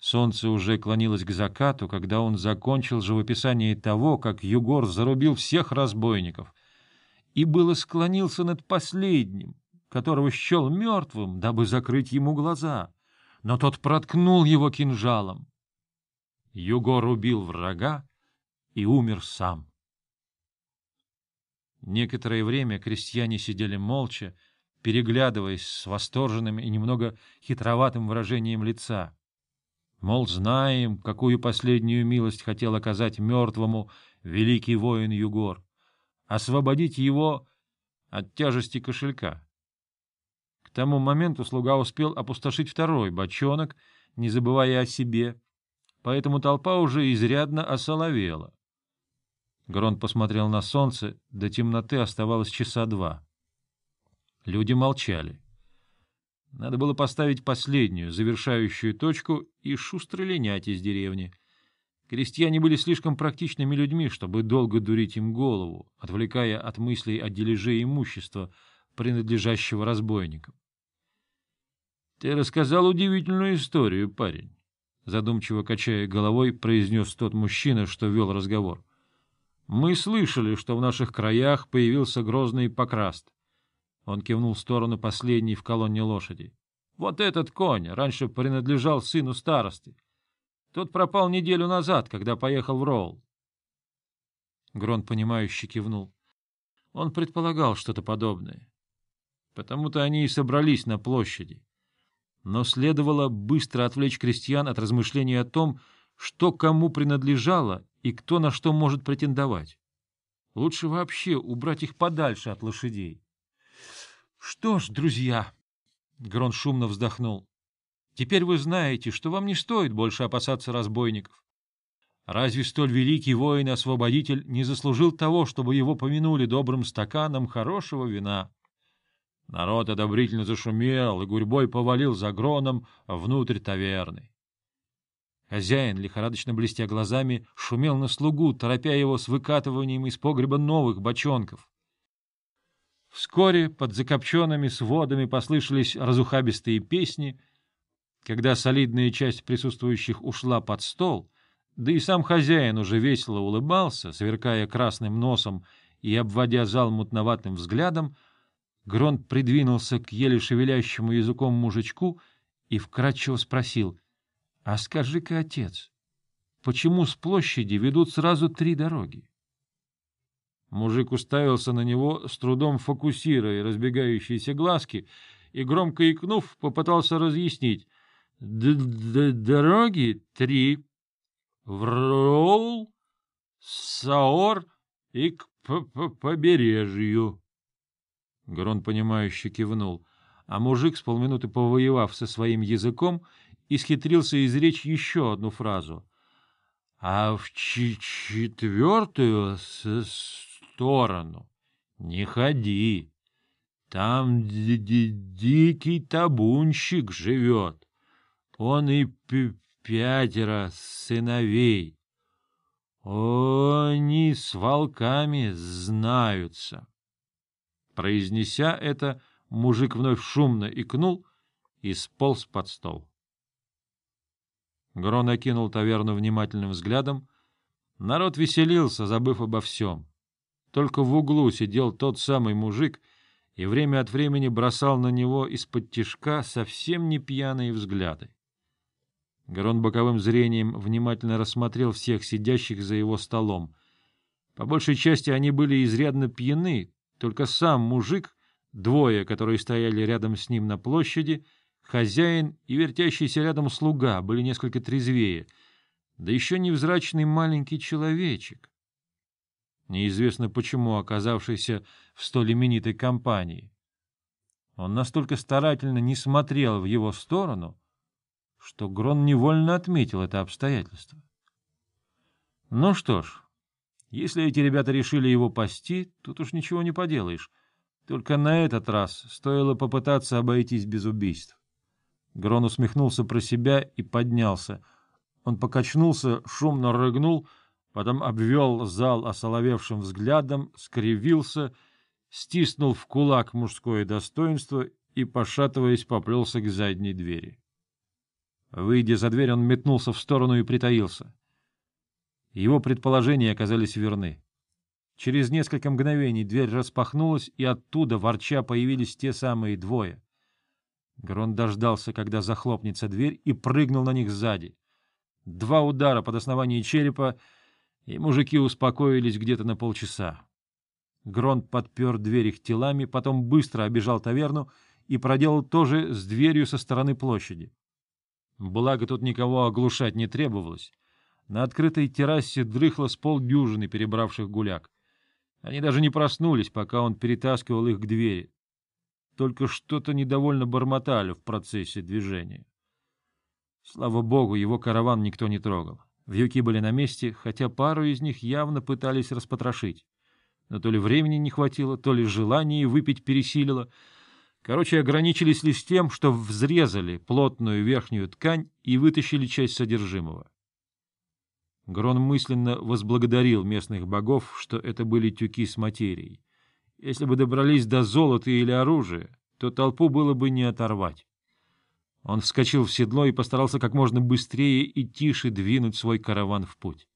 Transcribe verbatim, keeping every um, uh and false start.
Солнце уже клонилось к закату, когда он закончил живописание того, как Югор зарубил всех разбойников, и было склонился над последним, которого счел мертвым, дабы закрыть ему глаза, но тот проткнул его кинжалом. Югор убил врага и умер сам. Некоторое время крестьяне сидели молча, переглядываясь с восторженным и немного хитроватым выражением лица. Мол, знаем, какую последнюю милость хотел оказать мертвому великий воин Югор — освободить его от тяжести кошелька. К тому моменту слуга успел опустошить второй бочонок, не забывая о себе, поэтому толпа уже изрядно осоловела. Грон посмотрел на солнце, до темноты оставалось часа два. Люди молчали. Надо было поставить последнюю, завершающую точку и шустро линять из деревни. Крестьяне были слишком практичными людьми, чтобы долго дурить им голову, отвлекая от мыслей о дележе имущества, принадлежащего разбойникам. — Ты рассказал удивительную историю, парень, — задумчиво качая головой, произнес тот мужчина, что вел разговор. — Мы слышали, что в наших краях появился грозный Покраст. Он кивнул в сторону последней в колонне лошади. — Вот этот конь раньше принадлежал сыну старосты. Тот пропал неделю назад, когда поехал в Роул. Грон, понимающе кивнул. Он предполагал что-то подобное. Потому-то они и собрались на площади. Но следовало быстро отвлечь крестьян от размышлений о том, что кому принадлежало и кто на что может претендовать. Лучше вообще убрать их подальше от лошадей. — Что ж, друзья, — Грон шумно вздохнул, — теперь вы знаете, что вам не стоит больше опасаться разбойников. Разве столь великий воин-освободитель не заслужил того, чтобы его помянули добрым стаканом хорошего вина? Народ одобрительно зашумел и гурьбой повалил за Гроном внутрь таверны. Хозяин, лихорадочно блестя глазами, шумел на слугу, торопя его с выкатыванием из погреба новых бочонков. Вскоре под закопченными сводами послышались разухабистые песни. Когда солидная часть присутствующих ушла под стол, да и сам хозяин уже весело улыбался, сверкая красным носом и обводя зал мутноватым взглядом, Грон придвинулся к еле шевелящему языком мужичку и вкратчиво спросил: — А скажи-ка, отец, почему с площади ведут сразу три дороги? Мужик уставился на него, с трудом фокусируя разбегающиеся глазки, и, громко икнув, попытался разъяснить. — Дороги три. В Роул, Саор и к побережью. Грон, понимающе кивнул, а мужик, с полминуты повоевав со своим языком, исхитрился изречь еще одну фразу. — А в четвертую сторону не ходи. Там дикий табунщик живет. Он и пятеро сыновей. Они с волками знаются. Произнеся это, мужик вновь шумно икнул и сполз под стол. Грон окинул таверну внимательным взглядом. Народ веселился, забыв обо всем. Только в углу сидел тот самый мужик и время от времени бросал на него из-под тишка совсем не пьяные взгляды. Грон боковым зрением внимательно рассмотрел всех сидящих за его столом. По большей части они были изрядно пьяны, только сам мужик, двое, которые стояли рядом с ним на площади, хозяин и вертящийся рядом слуга были несколько трезвее, да еще невзрачный маленький человечек, неизвестно почему оказавшийся в столь именитой компании. Он настолько старательно не смотрел в его сторону, что Грон невольно отметил это обстоятельство. Ну что ж, если эти ребята решили его пасти, тут уж ничего не поделаешь. Только на этот раз стоило попытаться обойтись без убийств. Грон усмехнулся про себя и поднялся. Он покачнулся, шумно рыгнул, потом обвел зал осоловевшим взглядом, скривился, стиснул в кулак мужское достоинство и, пошатываясь, поплелся к задней двери. Выйдя за дверь, он метнулся в сторону и притаился. Его предположения оказались верны. Через несколько мгновений дверь распахнулась, и оттуда, ворча, появились те самые двое. Грон дождался, когда захлопнется дверь, и прыгнул на них сзади. Два удара под основание черепа, и мужики успокоились где-то на полчаса. Грон подпер дверь их телами, потом быстро обежал таверну и проделал то же с дверью со стороны площади. Благо тут никого оглушать не требовалось. На открытой террасе дрыхло с полдюжины перебравших гуляк. Они даже не проснулись, пока он перетаскивал их к двери. Только что-то недовольно бормотали в процессе движения. Слава богу, его караван никто не трогал. Вьюки были на месте, хотя пару из них явно пытались распотрошить. Но то ли времени не хватило, то ли желание выпить пересилило. Короче, ограничились лишь тем, что взрезали плотную верхнюю ткань и вытащили часть содержимого. Грон мысленно возблагодарил местных богов, что это были тюки с материей. Если бы добрались до золота или оружия, то толпу было бы не оторвать. Он вскочил в седло и постарался как можно быстрее и тише двинуть свой караван в путь.